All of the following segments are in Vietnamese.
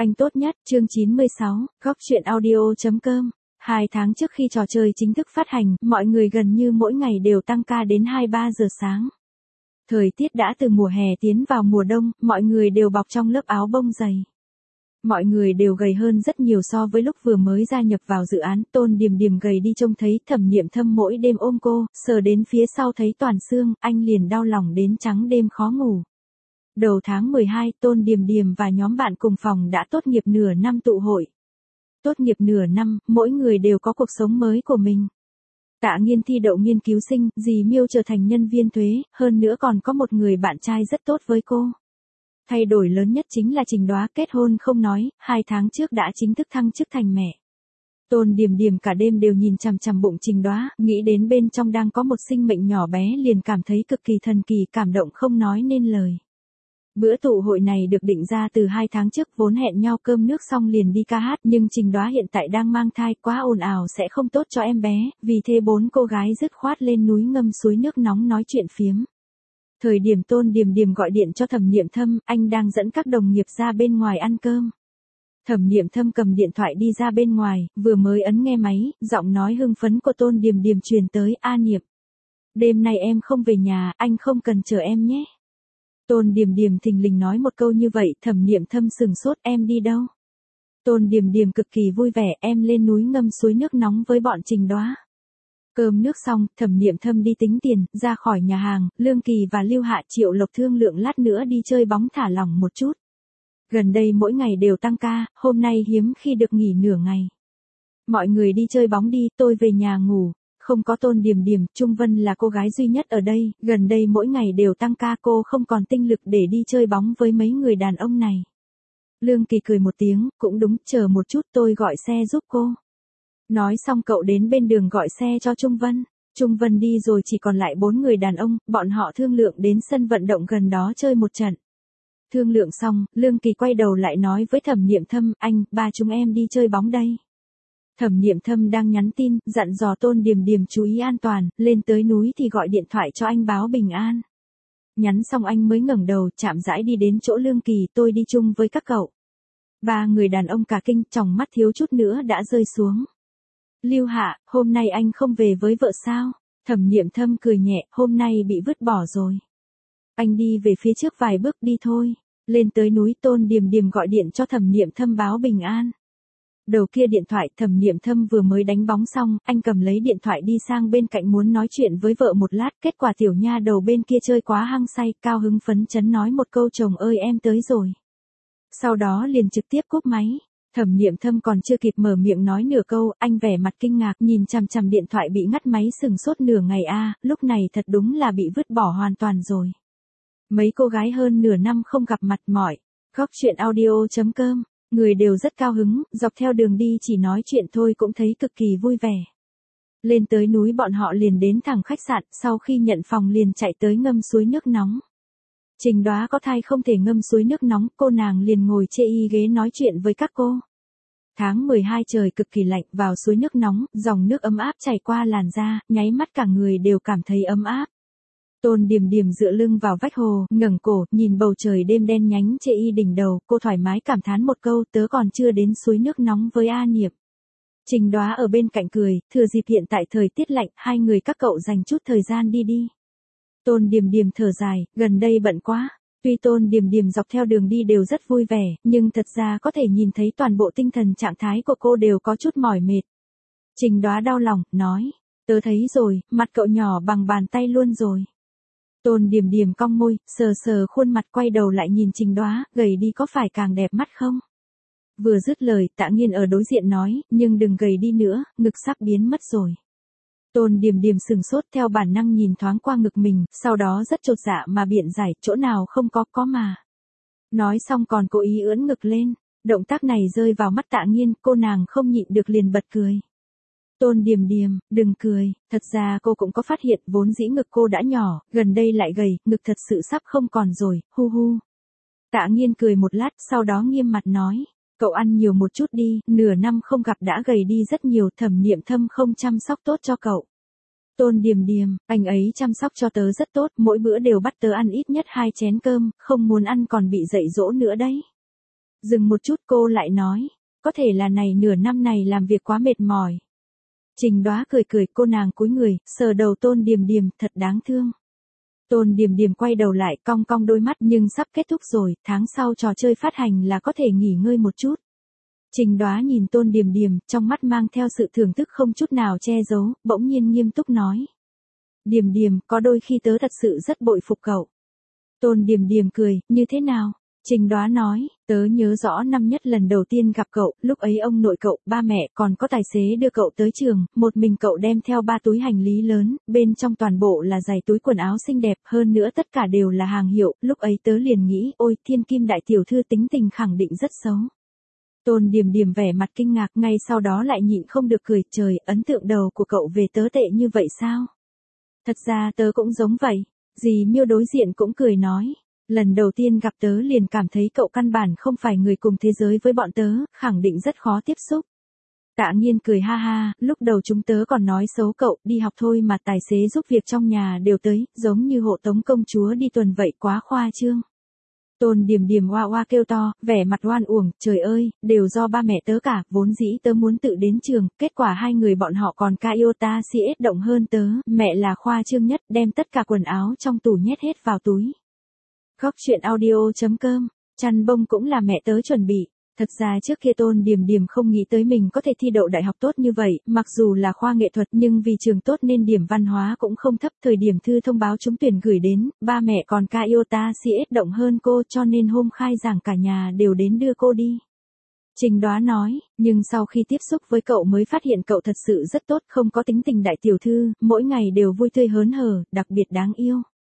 Anh tốt nhất, chương 96, góc truyện audio.com. 2 tháng trước khi trò chơi chính thức phát hành, mọi người gần như mỗi ngày đều tăng ca đến 2-3 giờ sáng. Thời tiết đã từ mùa hè tiến vào mùa đông, mọi người đều bọc trong lớp áo bông dày. Mọi người đều gầy hơn rất nhiều so với lúc vừa mới gia nhập vào dự án. Tôn Điềm Điềm gầy đi trông thấy Thẩm Niệm Thâm mỗi đêm ôm cô, sờ đến phía sau thấy toàn xương, anh liền đau lòng đến trắng đêm khó ngủ. Đầu tháng 12, Tôn Điềm Điềm và nhóm bạn cùng phòng đã tốt nghiệp nửa năm tụ hội. Tốt nghiệp nửa năm, mỗi người đều có cuộc sống mới của mình. Tạ Nghiên thi đậu nghiên cứu sinh, dì Miêu trở thành nhân viên thuế, hơn nữa còn có một người bạn trai rất tốt với cô. Thay đổi lớn nhất chính là Trình Đoá kết hôn không nói, 2 tháng trước đã chính thức thăng chức thành mẹ. Tôn Điềm Điềm cả đêm đều nhìn chằm chằm bụng Trình Đoá, nghĩ đến bên trong đang có một sinh mệnh nhỏ bé liền cảm thấy cực kỳ thần kỳ, cảm động không nói nên lời. Bữa tụ hội này được định ra từ 2 tháng trước, vốn hẹn nhau cơm nước xong liền đi ca hát, nhưng Trình Đoá hiện tại đang mang thai, quá ồn ào sẽ không tốt cho em bé, vì thế 4 cô gái dứt khoát lên núi ngâm suối nước nóng nói chuyện phiếm. Thời điểm Tôn Điềm Điềm gọi điện cho Thẩm Niệm Thâm, anh đang dẫn các đồng nghiệp ra bên ngoài ăn cơm. Thẩm Niệm Thâm cầm điện thoại đi ra bên ngoài, vừa mới ấn nghe máy, giọng nói hưng phấn của Tôn Điềm Điềm truyền tới, "A Niệm, đêm nay em không về nhà, anh không cần chờ em nhé." Tôn Điềm Điềm thình lình nói một câu như vậy, Thẩm Niệm Thâm sừng sốt, "Em đi đâu?" Tôn Điềm Điềm cực kỳ vui vẻ, "Em lên núi ngâm suối nước nóng với bọn Trình Đoá." Cơm nước xong, Thẩm Niệm Thâm đi tính tiền, ra khỏi nhà hàng, Lương Kỳ và Lưu Hạ Triệu Lộc thương lượng lát nữa đi chơi bóng thả lỏng một chút. Gần đây mỗi ngày đều tăng ca, hôm nay hiếm khi được nghỉ nửa ngày. Mọi người đi chơi bóng đi, tôi về nhà ngủ. Không có Tôn Điềm Điềm, Trung Vân là cô gái duy nhất ở đây, gần đây mỗi ngày đều tăng ca, cô không còn tinh lực để đi chơi bóng với mấy người đàn ông này. Lương Kỳ cười một tiếng, cũng đúng, chờ một chút tôi gọi xe giúp cô. Nói xong cậu đến bên đường gọi xe cho Trung Vân. Trung Vân đi rồi chỉ còn lại 4 người đàn ông, bọn họ thương lượng đến sân vận động gần đó chơi một trận. Thương lượng xong, Lương Kỳ quay đầu lại nói với Thẩm Niệm Thâm, "Anh, ba chúng em đi chơi bóng đây." Thẩm Niệm Thâm đang nhắn tin, dặn dò Tôn Điềm Điềm chú ý an toàn, lên tới núi thì gọi điện thoại cho anh báo bình an. Nhắn xong anh mới ngẩng đầu, chạm rãi đi đến chỗ Lương Kỳ, "Tôi đi chung với các cậu." 3 người đàn ông cả kinh, tròng mắt thiếu chút nữa đã rơi xuống. "Lưu Hạ, hôm nay anh không về với vợ sao?" Thẩm Niệm Thâm cười nhẹ, "Hôm nay bị vứt bỏ rồi." Anh đi về phía trước vài bước, "Đi thôi." Lên tới núi, Tôn Điềm Điềm gọi điện cho Thẩm Niệm Thâm báo bình an. Đầu kia điện thoại, Thẩm Niệm Thâm vừa mới đánh bóng xong, anh cầm lấy điện thoại đi sang bên cạnh muốn nói chuyện với vợ một lát, kết quả tiểu nha đầu bên kia chơi quá hăng say, cao hứng phấn chấn nói một câu, "Chồng ơi em tới rồi." Sau đó liền trực tiếp cúp máy. Thẩm Niệm Thâm còn chưa kịp mở miệng nói nửa câu, anh vẻ mặt kinh ngạc nhìn chằm chằm điện thoại bị ngắt máy, sừng sốt nửa ngày, lúc này thật đúng là bị vứt bỏ hoàn toàn rồi. Mấy cô gái hơn nửa năm không gặp mặt mỏi. Góc truyện audio.com. Người đều rất cao hứng, dọc theo đường đi chỉ nói chuyện thôi cũng thấy cực kỳ vui vẻ. Lên tới núi bọn họ liền đến thẳng khách sạn, sau khi nhận phòng liền chạy tới ngâm suối nước nóng. Trình Đoá có thai không thể ngâm suối nước nóng, cô nàng liền ngồi chê y ghế nói chuyện với các cô. Tháng 12 trời cực kỳ lạnh, vào suối nước nóng, dòng nước ấm áp chảy qua làn da, nháy mắt cả người đều cảm thấy ấm áp. Tôn Điềm Điềm dựa lưng vào vách hồ, ngẩng cổ, nhìn bầu trời đêm đen nhánh chê y đỉnh đầu, cô thoải mái cảm thán một câu, "Tớ còn chưa đến suối nước nóng với A Niệm." Trình Đoá ở bên cạnh cười, "Thừa dịp hiện tại thời tiết lạnh, hai người các cậu dành chút thời gian đi đi." Tôn Điềm Điềm thở dài, gần đây bận quá. Tuy Tôn Điềm Điềm dọc theo đường đi đều rất vui vẻ, nhưng thật ra có thể nhìn thấy toàn bộ tinh thần trạng thái của cô đều có chút mỏi mệt. Trình Đoá đau lòng, nói, "Tớ thấy rồi, mặt cậu nhỏ bằng bàn tay luôn rồi." Tôn Điềm Điềm cong môi, sờ sờ khuôn mặt, quay đầu lại nhìn Trình Đoá, "Gầy đi có phải càng đẹp mắt không?" Vừa dứt lời, Tạ Nghiên ở đối diện nói, "Nhưng đừng gầy đi nữa, ngực sắp biến mất rồi." Tôn Điềm Điềm sừng sốt, theo bản năng nhìn thoáng qua ngực mình, sau đó rất chột dạ mà biện giải, "Chỗ nào không có mà." Nói xong còn cố ý ưỡn ngực lên. Động tác này rơi vào mắt Tạ Nghiên, cô nàng không nhịn được liền bật cười. "Tôn Điềm Điềm, đừng cười." Thật ra cô cũng có phát hiện, vốn dĩ ngực cô đã nhỏ, gần đây lại gầy, ngực thật sự sắp không còn rồi, hu hu. Tạ Nghiên cười một lát, sau đó nghiêm mặt nói, "Cậu ăn nhiều một chút đi, nửa năm không gặp đã gầy đi rất nhiều, Thẩm Niệm Thâm không chăm sóc tốt cho cậu." "Tôn Điềm Điềm, anh ấy chăm sóc cho tớ rất tốt, mỗi bữa đều bắt tớ ăn ít nhất 2 chén cơm, không muốn ăn còn bị dạy dỗ nữa đấy." Dừng một chút cô lại nói, có thể là này nửa năm này làm việc quá mệt mỏi. Trình Đoá cười cười, cô nàng cúi người, sờ đầu Tôn Điềm Điềm, thật đáng thương. Tôn Điềm Điềm quay đầu lại, cong cong đôi mắt, nhưng sắp kết thúc rồi, tháng sau trò chơi phát hành là có thể nghỉ ngơi một chút. Trình Đoá nhìn Tôn Điềm Điềm, trong mắt mang theo sự thưởng thức không chút nào che giấu, bỗng nhiên nghiêm túc nói. Điềm Điềm, có đôi khi tớ thật sự rất bội phục cậu. Tôn Điềm Điềm cười, như thế nào? Trình Đoá nói, tớ nhớ rõ năm nhất lần đầu tiên gặp cậu, lúc ấy ông nội cậu, ba mẹ còn có tài xế đưa cậu tới trường, một mình cậu đem theo 3 túi hành lý lớn, bên trong toàn bộ là giày túi quần áo xinh đẹp, hơn nữa tất cả đều là hàng hiệu, lúc ấy tớ liền nghĩ, ôi thiên kim đại tiểu thư tính tình khẳng định rất xấu. Tôn Điềm Điềm vẻ mặt kinh ngạc, ngay sau đó lại nhịn không được cười, trời, ấn tượng đầu của cậu về tớ tệ như vậy sao? Thật ra tớ cũng giống vậy, dì Miêu đối diện cũng cười nói. Lần đầu tiên gặp tớ liền cảm thấy cậu căn bản không phải người cùng thế giới với bọn tớ, khẳng định rất khó tiếp xúc. Tạ Nghiên cười ha ha, lúc đầu chúng tớ còn nói xấu cậu, đi học thôi mà tài xế giúp việc trong nhà đều tới, giống như hộ tống công chúa đi tuần vậy, quá khoa trương. Tôn Điềm Điềm oa oa kêu to, vẻ mặt oan uổng, trời ơi, đều do ba mẹ tớ cả, vốn dĩ tớ muốn tự đến trường, kết quả hai người bọn họ còn ca iota CS động hơn tớ, mẹ là khoa trương nhất, đem tất cả quần áo trong tủ nhét hết vào túi. Góc truyện audio.com, chăn bông cũng là mẹ tớ chuẩn bị. Thật ra trước kia Tôn Điềm Điềm không nghĩ tới mình có thể thi đậu đại học tốt như vậy, mặc dù là khoa nghệ thuật nhưng vì trường tốt nên điểm văn hóa cũng không thấp. Thời điểm thư thông báo trúng tuyển gửi đến, ba mẹ còn ca iota CS động hơn cô cho nên hôm khai giảng cả nhà đều đến đưa cô đi. Trình Đoá nói, nhưng sau khi tiếp xúc với cậu mới phát hiện cậu thật sự rất tốt, không có tính tình đại tiểu thư, mỗi ngày đều vui tươi hớn hở, đặc biệt đáng yêu.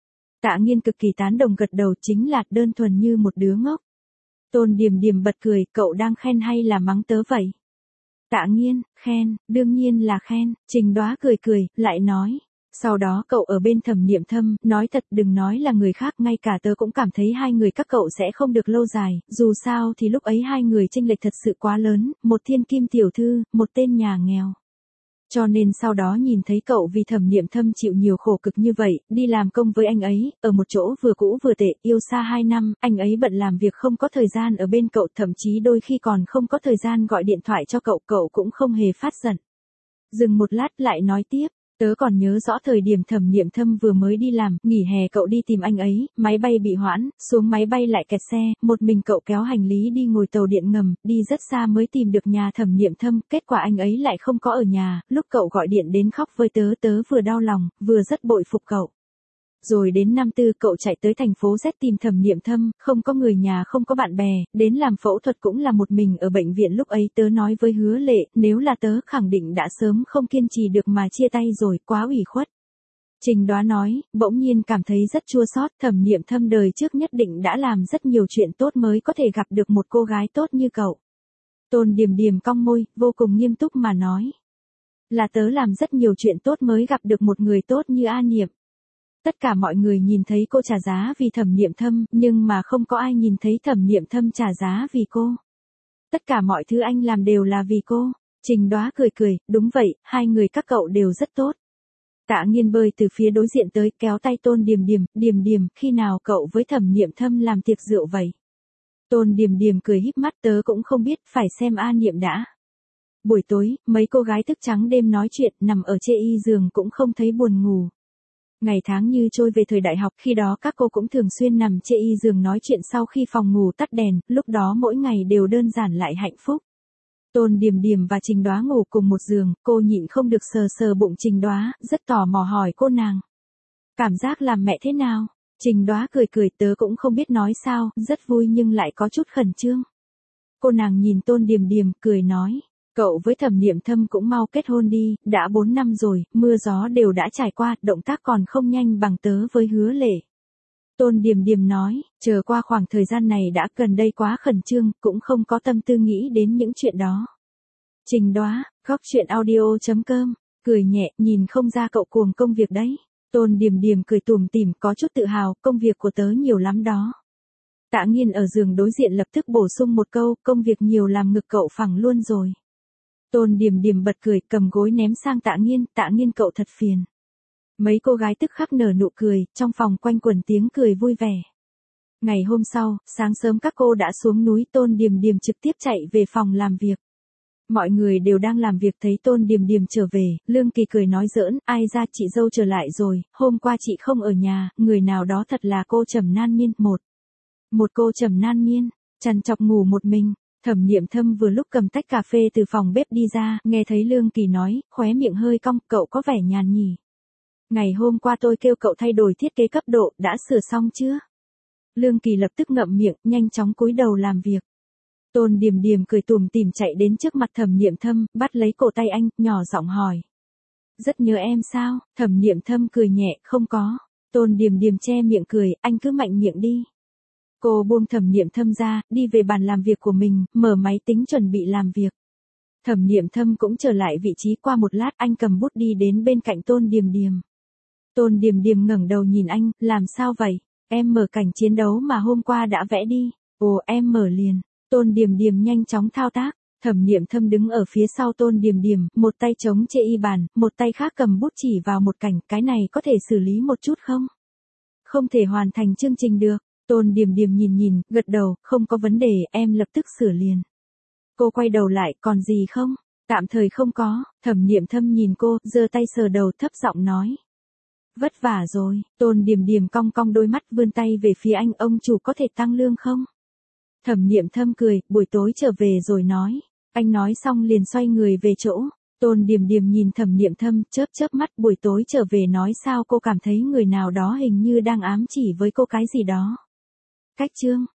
Tạ Nghiên cực kỳ tán đồng gật đầu, chính là đơn thuần như một đứa ngốc. Tôn Điềm Điềm bật cười, cậu đang khen hay là mắng tớ vậy? Tạ Nghiên, khen, đương nhiên là khen. Trình Đoá cười cười, lại nói. Sau đó cậu ở bên Thẩm Niệm Thâm, nói thật đừng nói là người khác, ngay cả tớ cũng cảm thấy hai người các cậu sẽ không được lâu dài, dù sao thì lúc ấy hai người chênh lệch thật sự quá lớn, một thiên kim tiểu thư, một tên nhà nghèo. Cho nên sau đó nhìn thấy cậu vì Thẩm Niệm Thâm chịu nhiều khổ cực như vậy, đi làm công với anh ấy, ở một chỗ vừa cũ vừa tệ, yêu xa 2 năm, anh ấy bận làm việc không có thời gian ở bên cậu, thậm chí đôi khi còn không có thời gian gọi điện thoại cho cậu, cậu cũng không hề phát giận. Dừng một lát lại nói tiếp. Tớ còn nhớ rõ thời điểm Thẩm Niệm Thâm vừa mới đi làm, nghỉ hè cậu đi tìm anh ấy, máy bay bị hoãn, xuống máy bay lại kẹt xe, một mình cậu kéo hành lý đi ngồi tàu điện ngầm, đi rất xa mới tìm được nhà Thẩm Niệm Thâm, kết quả anh ấy lại không có ở nhà, lúc cậu gọi điện đến khóc với tớ, tớ vừa đau lòng, vừa rất bội phục cậu. Rồi đến năm tư cậu chạy tới thành phố Z tìm Thẩm Niệm Thâm, không có người nhà không có bạn bè, đến làm phẫu thuật cũng là một mình ở bệnh viện, lúc ấy tớ nói với Hứa Lệ, nếu là tớ khẳng định đã sớm không kiên trì được mà chia tay rồi, quá ủy khuất. Trình Đoá nói, bỗng nhiên cảm thấy rất chua xót, Thẩm Niệm Thâm đời trước nhất định đã làm rất nhiều chuyện tốt mới có thể gặp được một cô gái tốt như cậu. Tôn Điềm Điềm cong môi, vô cùng nghiêm túc mà nói. Là tớ làm rất nhiều chuyện tốt mới gặp được một người tốt như A Niệm. Tất cả mọi người nhìn thấy cô trả giá vì Thẩm Niệm Thâm, nhưng mà không có ai nhìn thấy Thẩm Niệm Thâm trả giá vì cô. Tất cả mọi thứ anh làm đều là vì cô. Trình Đoá cười cười, đúng vậy, hai người các cậu đều rất tốt. Tạ Nghiên bơi từ phía đối diện tới, kéo tay Tôn Điềm Điềm, Điềm Điềm, khi nào cậu với Thẩm Niệm Thâm làm tiệc rượu vậy? Tôn Điềm Điềm cười híp mắt, tớ cũng không biết, phải xem A Niệm đã. Buổi tối, mấy cô gái thức trắng đêm nói chuyện, nằm ở chê y giường cũng không thấy buồn ngủ. Ngày tháng như trôi về thời đại học, khi đó các cô cũng thường xuyên nằm chê y giường nói chuyện sau khi phòng ngủ tắt đèn, lúc đó mỗi ngày đều đơn giản lại hạnh phúc. Tôn Điềm Điềm và Trình Đoá ngủ cùng một giường, cô nhịn không được sờ sờ bụng Trình Đoá, rất tò mò hỏi cô nàng. Cảm giác làm mẹ thế nào? Trình Đoá cười cười, tớ cũng không biết nói sao, rất vui nhưng lại có chút khẩn trương. Cô nàng nhìn Tôn Điềm Điềm, cười nói. Cậu với Thẩm Niệm Thâm cũng mau kết hôn đi, đã 4 năm rồi, mưa gió đều đã trải qua, động tác còn không nhanh bằng tớ với Hứa Lệ. Tôn Điềm Điềm nói, chờ qua khoảng thời gian này đã, gần đây quá khẩn trương, cũng không có tâm tư nghĩ đến những chuyện đó. Trình Đoá, góc truyện audio.com, cười nhẹ, nhìn không ra cậu cuồng công việc đấy. Tôn Điềm Điềm cười tủm tỉm, có chút tự hào, công việc của tớ nhiều lắm đó. Tạ Nghiên ở giường đối diện lập tức bổ sung một câu, công việc nhiều làm ngực cậu phẳng luôn rồi. Tôn Điềm Điềm bật cười, cầm gối ném sang Tạ Nghiên cậu thật phiền. Mấy cô gái tức khắc nở nụ cười, trong phòng quanh quẩn tiếng cười vui vẻ. Ngày hôm sau, sáng sớm các cô đã xuống núi, Tôn Điềm Điềm trực tiếp chạy về phòng làm việc. Mọi người đều đang làm việc thấy Tôn Điềm Điềm trở về, Lương Kỳ cười nói giỡn, ai ra chị dâu trở lại rồi, hôm qua chị không ở nhà, người nào đó thật là cô Trầm Nan Miên. Một cô Trầm Nan Miên, trằn trọc ngủ một mình. Thẩm Niệm Thâm vừa lúc cầm tách cà phê từ phòng bếp đi ra, nghe thấy Lương Kỳ nói, khóe miệng hơi cong, cậu có vẻ nhàn nhỉ. Ngày hôm qua tôi kêu cậu thay đổi thiết kế cấp độ, đã sửa xong chưa? Lương Kỳ lập tức ngậm miệng, nhanh chóng cúi đầu làm việc. Tôn Điềm Điềm cười tủm tỉm chạy đến trước mặt Thẩm Niệm Thâm, bắt lấy cổ tay anh, nhỏ giọng hỏi. Rất nhớ em sao? Thẩm Niệm Thâm cười nhẹ, không có. Tôn Điềm Điềm che miệng cười, anh cứ mạnh miệng đi. Cô buông Thẩm Niệm Thâm ra, đi về bàn làm việc của mình, mở máy tính chuẩn bị làm việc. Thẩm Niệm Thâm cũng trở lại vị trí, qua một lát anh cầm bút đi đến bên cạnh Tôn Điềm Điềm. Tôn Điềm Điềm ngẩng đầu nhìn anh, làm sao vậy? Em mở cảnh chiến đấu mà hôm qua đã vẽ đi. Ồ, em mở liền. Tôn Điềm Điềm nhanh chóng thao tác. Thẩm Niệm Thâm đứng ở phía sau Tôn Điềm Điềm, một tay chống chê y bàn, một tay khác cầm bút chỉ vào một cảnh, cái này có thể xử lý một chút không? Không thể hoàn thành chương trình được. Tôn Điềm Điềm nhìn, gật đầu, không có vấn đề, em lập tức sửa liền. Cô quay đầu lại, còn gì không? Tạm thời không có. Thẩm Niệm Thâm nhìn cô, giơ tay sờ đầu, thấp giọng nói. Vất vả rồi. Tôn Điềm Điềm cong cong đôi mắt, vươn tay về phía anh, ông chủ có thể tăng lương không? Thẩm Niệm Thâm cười, buổi tối trở về rồi nói. Anh nói xong liền xoay người về chỗ. Tôn Điềm Điềm nhìn Thẩm Niệm Thâm, chớp mắt, buổi tối trở về nói sao cô cảm thấy người nào đó hình như đang ám chỉ với cô cái gì đó. Cách chương